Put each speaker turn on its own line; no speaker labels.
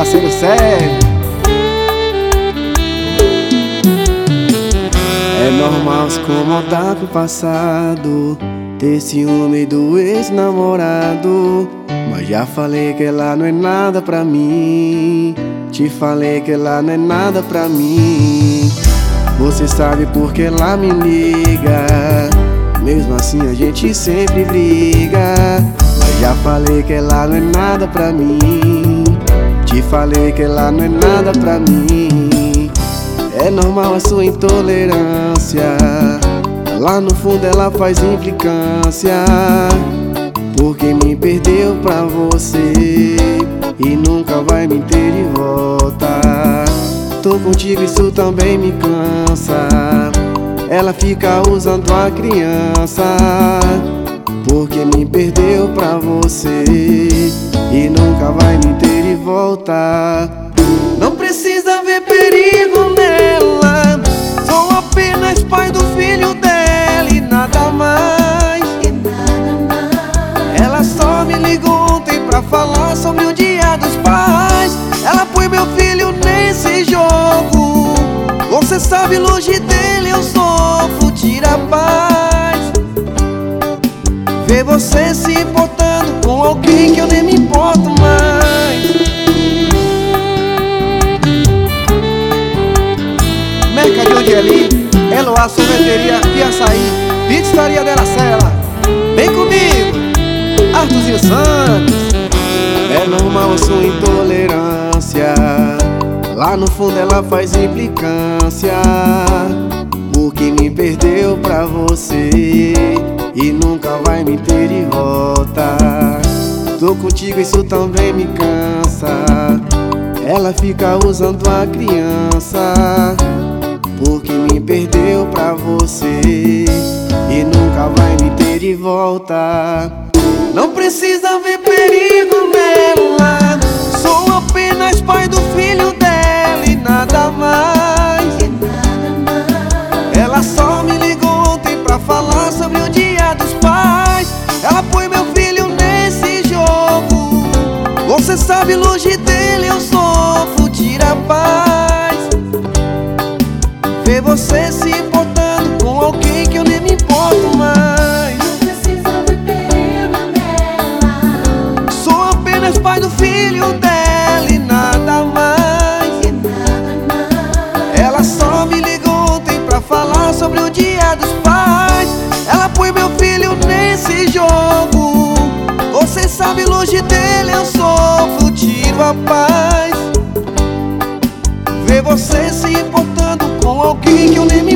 parceiro Sérgio. É normal se incomodar com o passado, ter ciúme do ex-namorado, mas já falei que ela não é nada pra mim. Te falei que ela não é nada pra mim. Você sabe porque ela me liga, mesmo assim a gente sempre briga. Mas já falei que ela não é nada pra mim. Te falei que ela não é nada pra mim. É normal a sua intolerância, lá no fundo ela faz implicância, porque me perdeu pra você e nunca vai me ter de volta. Tô contigo, isso também me cansa. Ela fica usando a criança, porque me perdeu pra você e nunca vai me ter de volta. Não precisa ver perigo nela, sou apenas pai do filho dela e nada mais. Ela só me ligou ontem pra falar sobre o Dia dos Pais. Ela põe meu filho nesse jogo. Você sabe, longe dele eu sofro, tira a paz. Ver você se importando com alguém que eu nem me importo mais. Mercadinho de Eli, Eloá, sorveteria e açaí, pizzaria della Sela. Vem comigo, Arthurzinho Santos. É normal a sua intolerância, lá no fundo ela faz implicância, porque me perdeu pra você e nunca vai me ter de volta. Tô contigo, isso também me cansa. Ela fica usando a criança, porque me perdeu pra você e nunca vai me ter de volta. Não precisa ver perigo nela, sou apenas pai do filho dela e nada mais. Ela só me ligou ontem pra falar sobre o Dia dos Pais. Ela põe meu filho nesse jogo. Você sabe, longe dele eu sofro, tira a paz. Ver você se importando com alguém que eu nem me importo mais.
Não precisa ver perigo nela,
Sou apenas pai do filho dela e nada mais. Ela só me ligou ontem pra falar sobre o Dia dos Pais. Ela põe meu filho nesse jogo. Você sabe, longe dele eu sofro, tiro a paz. Ver você se importando com alguém que eu nem me